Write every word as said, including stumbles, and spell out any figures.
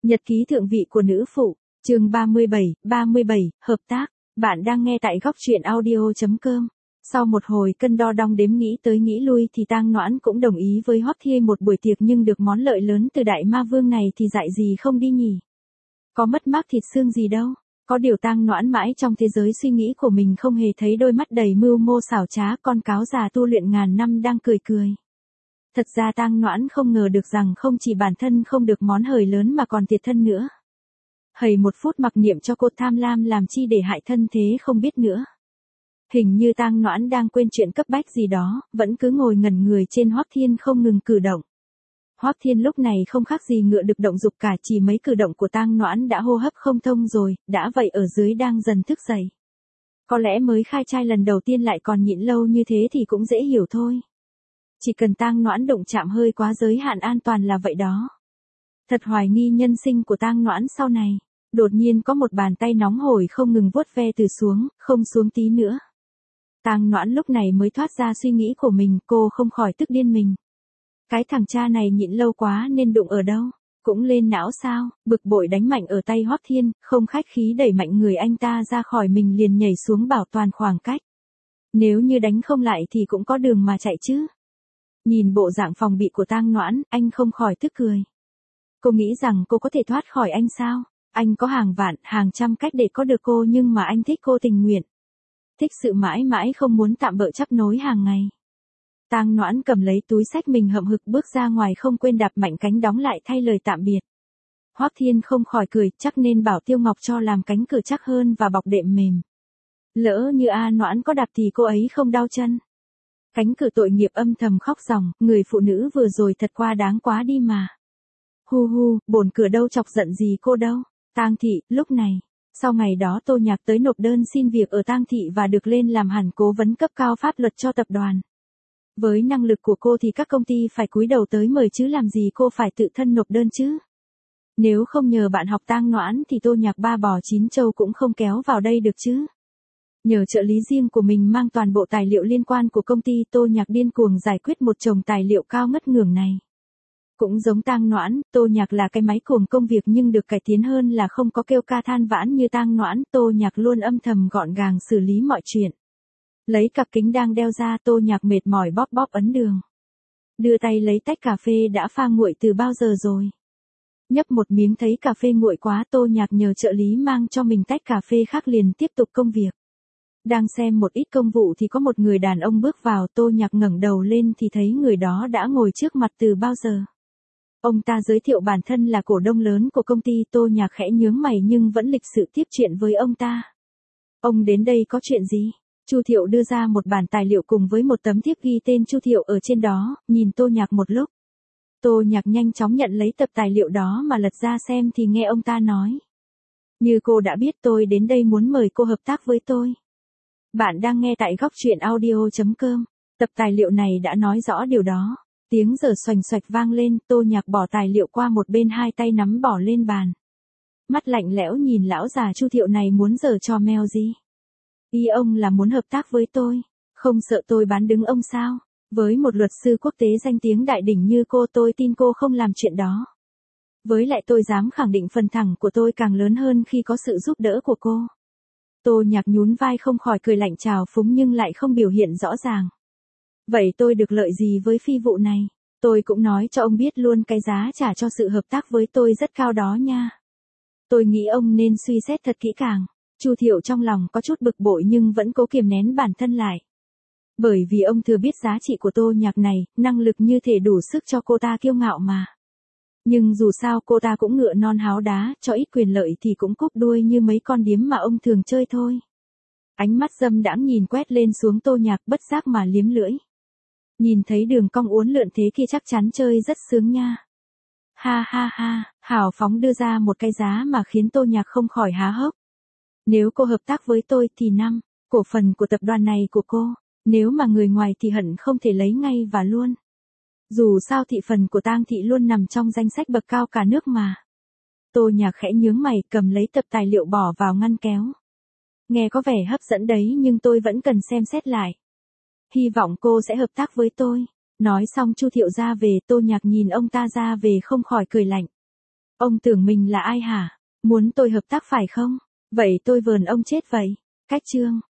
Nhật ký thượng vị của nữ phụ, chương ba mươi bảy, ba mươi bảy, hợp tác. Bạn đang nghe tại góc truyện audio chấm com. Sau một hồi cân đo đong đếm nghĩ tới nghĩ lui thì Tang Noãn cũng đồng ý với Hoắc Thiên một buổi tiệc, nhưng được món lợi lớn từ đại ma vương này thì dại gì không đi nhỉ? Có mất mát thịt xương gì đâu. Có điều Tang Noãn mãi trong thế giới suy nghĩ của mình không hề thấy đôi mắt đầy mưu mô xảo trá con cáo già tu luyện ngàn năm đang cười cười. Thật ra Tang Noãn không ngờ được rằng không chỉ bản thân không được món hời lớn mà còn thiệt thân nữa. Hầy một phút mặc niệm cho cô tham lam làm chi để hại thân thế không biết nữa. Hình như Tang Noãn đang quên chuyện cấp bách gì đó, vẫn cứ ngồi ngẩn người trên Hoắc Thiên không ngừng cử động. Hoắc Thiên lúc này không khác gì ngựa được động dục cả, chỉ mấy cử động của Tang Noãn đã hô hấp không thông rồi, đã vậy ở dưới đang dần thức dậy. Có lẽ mới khai trai lần đầu tiên lại còn nhịn lâu như thế thì cũng dễ hiểu thôi. Chỉ cần Tang Noãn động chạm hơi quá giới hạn an toàn là vậy đó. Thật hoài nghi nhân sinh của Tang Noãn sau này. Đột nhiên có một bàn tay nóng hổi không ngừng vuốt ve từ xuống, không xuống tí nữa. Tang Noãn lúc này mới thoát ra suy nghĩ của mình, cô không khỏi tức điên mình. Cái thằng cha này nhịn lâu quá nên đụng ở đâu, cũng lên não sao, bực bội đánh mạnh ở tay Hoắc Thiên, không khách khí đẩy mạnh người anh ta ra khỏi mình liền nhảy xuống bảo toàn khoảng cách. Nếu như đánh không lại thì cũng có đường mà chạy chứ. Nhìn bộ dạng phòng bị của Tang Noãn, anh không khỏi tức cười. Cô nghĩ rằng cô có thể thoát khỏi anh sao? Anh có hàng vạn, hàng trăm cách để có được cô, nhưng mà anh thích cô tình nguyện. Thích sự mãi mãi không muốn tạm bợ chấp nối hàng ngày. Tang Noãn cầm lấy túi xách mình hậm hực bước ra ngoài, không quên đạp mạnh cánh đóng lại thay lời tạm biệt. Hoắc Thiên không khỏi cười, chắc nên bảo Tiêu Ngọc cho làm cánh cửa chắc hơn và bọc đệm mềm. Lỡ như A Noãn có đạp thì cô ấy không đau chân. Cánh cửa tội nghiệp âm thầm khóc ròng, người phụ nữ vừa rồi thật quá đáng quá đi mà. Hu hu, bổn cửa đâu chọc giận gì cô đâu. Tang thị, lúc này, sau ngày đó Tô Nhạc tới nộp đơn xin việc ở Tang thị và được lên làm hẳn cố vấn cấp cao pháp luật cho tập đoàn. Với năng lực của cô thì các công ty phải cúi đầu tới mời chứ làm gì cô phải tự thân nộp đơn chứ. Nếu không nhờ bạn học Tang Noãn thì Tô Nhạc ba bò chín trâu cũng không kéo vào đây được chứ. Nhờ trợ lý riêng của mình mang toàn bộ tài liệu liên quan của công ty, Tô Nhạc điên cuồng giải quyết một chồng tài liệu cao ngất ngưởng này. Cũng giống Tang Noãn, Tô Nhạc là cái máy cuồng công việc nhưng được cải tiến hơn là không có kêu ca than vãn như Tang Noãn, Tô Nhạc luôn âm thầm gọn gàng xử lý mọi chuyện. Lấy cặp kính đang đeo ra, Tô Nhạc mệt mỏi bóp bóp ấn đường. Đưa tay lấy tách cà phê đã pha nguội từ bao giờ rồi. Nhấp một miếng thấy cà phê nguội quá, Tô Nhạc nhờ trợ lý mang cho mình tách cà phê khác liền tiếp tục công việc. Đang xem một ít công vụ thì có một người đàn ông bước vào, Tô Nhạc ngẩng đầu lên thì thấy người đó đã ngồi trước mặt từ bao giờ. Ông ta giới thiệu bản thân là cổ đông lớn của công ty, Tô Nhạc khẽ nhướng mày nhưng vẫn lịch sự tiếp chuyện với ông ta. Ông đến đây có chuyện gì? Chu Thiệu đưa ra một bản tài liệu cùng với một tấm thiếp ghi tên Chu Thiệu ở trên đó, nhìn Tô Nhạc một lúc. Tô Nhạc nhanh chóng nhận lấy tập tài liệu đó mà lật ra xem thì nghe ông ta nói. Như cô đã biết, tôi đến đây muốn mời cô hợp tác với tôi. Bạn đang nghe tại góc truyện audio chấm com. Tập tài liệu này đã nói rõ điều đó. Tiếng giở xoành xoạch vang lên, Tô Nhạc bỏ tài liệu qua một bên, hai tay nắm bỏ lên bàn. Mắt lạnh lẽo nhìn lão già Chu Thiệu này muốn giở trò mèo gì. Ý ông là muốn hợp tác với tôi, không sợ tôi bán đứng ông sao? Với một luật sư quốc tế danh tiếng đại đỉnh như cô, tôi tin cô không làm chuyện đó. Với lại tôi dám khẳng định phần thẳng của tôi càng lớn hơn khi có sự giúp đỡ của cô. Tô Nhạc nhún vai không khỏi cười lạnh trào phúng nhưng lại không biểu hiện rõ ràng. Vậy tôi được lợi gì với phi vụ này? Tôi cũng nói cho ông biết luôn, cái giá trả cho sự hợp tác với tôi rất cao đó nha. Tôi nghĩ ông nên suy xét thật kỹ càng. Chu Thiệu trong lòng có chút bực bội nhưng vẫn cố kiềm nén bản thân lại. Bởi vì ông thừa biết giá trị của Tô Nhạc này, năng lực như thể đủ sức cho cô ta kiêu ngạo mà. Nhưng dù sao cô ta cũng ngựa non háo đá, cho ít quyền lợi thì cũng cúp đuôi như mấy con điếm mà ông thường chơi thôi. Ánh mắt dâm đãng nhìn quét lên xuống Tô Nhạc, bất giác mà liếm lưỡi. Nhìn thấy đường cong uốn lượn thế kia chắc chắn chơi rất sướng nha. Ha ha ha, hào phóng đưa ra một cái giá mà khiến Tô Nhạc không khỏi há hốc. Nếu cô hợp tác với tôi thì năm, cổ phần của tập đoàn này của cô, nếu mà người ngoài thì hận không thể lấy ngay và luôn. Dù sao thị phần của Tang thị luôn nằm trong danh sách bậc cao cả nước mà. Tô Nhạc khẽ nhướng mày, cầm lấy tập tài liệu bỏ vào ngăn kéo. Nghe có vẻ hấp dẫn đấy nhưng tôi vẫn cần xem xét lại. Hy vọng cô sẽ hợp tác với tôi. Nói xong Chu Thiệu ra về, Tô Nhạc nhìn ông ta ra về không khỏi cười lạnh. Ông tưởng mình là ai hả? Muốn tôi hợp tác phải không? Vậy tôi vờn ông chết vậy. Cách chương.